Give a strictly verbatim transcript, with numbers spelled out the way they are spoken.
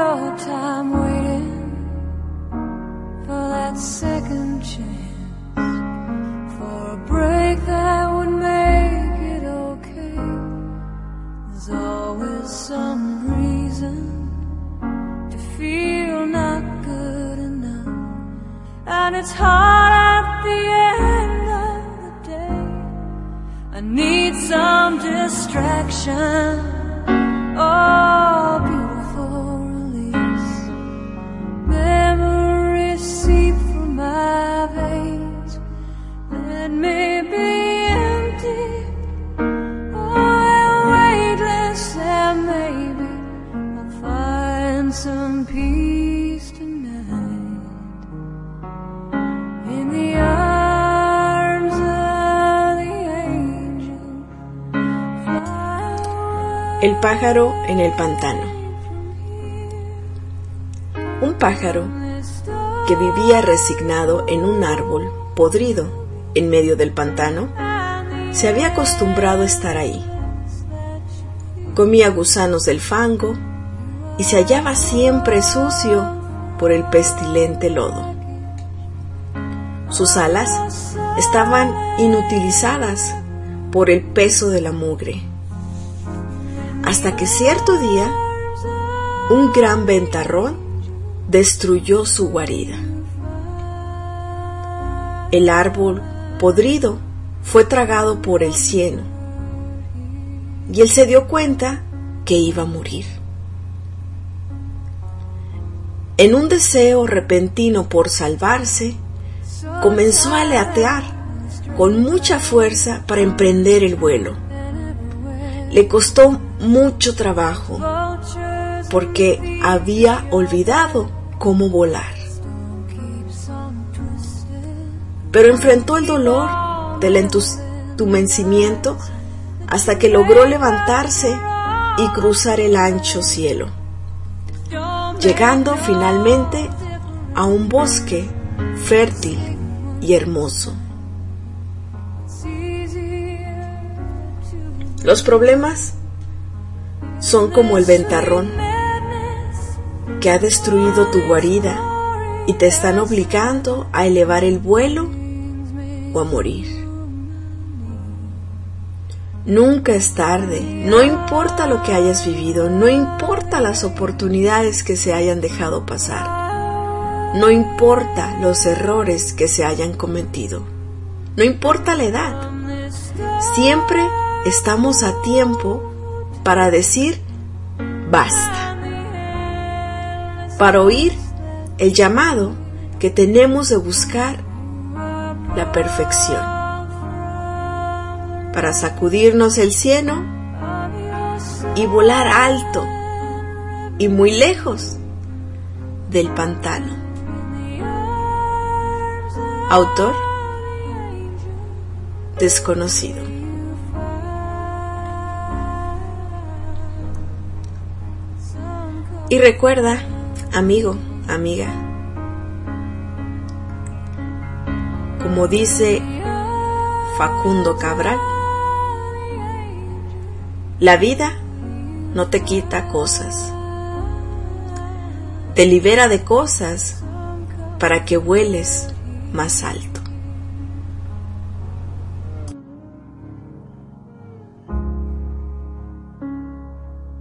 your time waiting for that second chance, for a break that would make it okay. There's always some reason to feel not good enough, and it's hard at the end of the day. I need some distraction. Oh, beautiful release. Memories seep through my veins. Let me be empty. Oh, weightless, and maybe I'll find some peace tonight in the arms of the angel. El pájaro en el pantano. Un pájaro que vivía resignado en un árbol podrido en medio del pantano se había acostumbrado a estar ahí. Comía gusanos del fango y se hallaba siempre sucio por el pestilente lodo. Sus alas estaban inutilizadas por el peso de la mugre. Hasta que cierto día, un gran ventarrón destruyó su guarida. El árbol podrido fue tragado por el cieno, y él se dio cuenta que iba a morir. En un deseo repentino por salvarse, comenzó a aletear con mucha fuerza para emprender el vuelo. Le costó mucho trabajo porque había olvidado cómo volar. Pero enfrentó el dolor del entumecimiento hasta que logró levantarse y cruzar el ancho cielo, llegando finalmente a un bosque fértil y hermoso. Los problemas son como el ventarrón que ha destruido tu guarida y te están obligando a elevar el vuelo o a morir. Nunca es tarde, no importa lo que hayas vivido, no importa las oportunidades que se hayan dejado pasar, no importa los errores que se hayan cometido, no importa la edad, siempre estamos a tiempo para decir basta, para oír el llamado que tenemos de buscar la perfección, para sacudirnos el cieno y volar alto y muy lejos del pantano. Autor desconocido. Y recuerda, amigo, amiga, como dice Facundo Cabral, la vida no te quita cosas, te libera de cosas para que vueles más alto.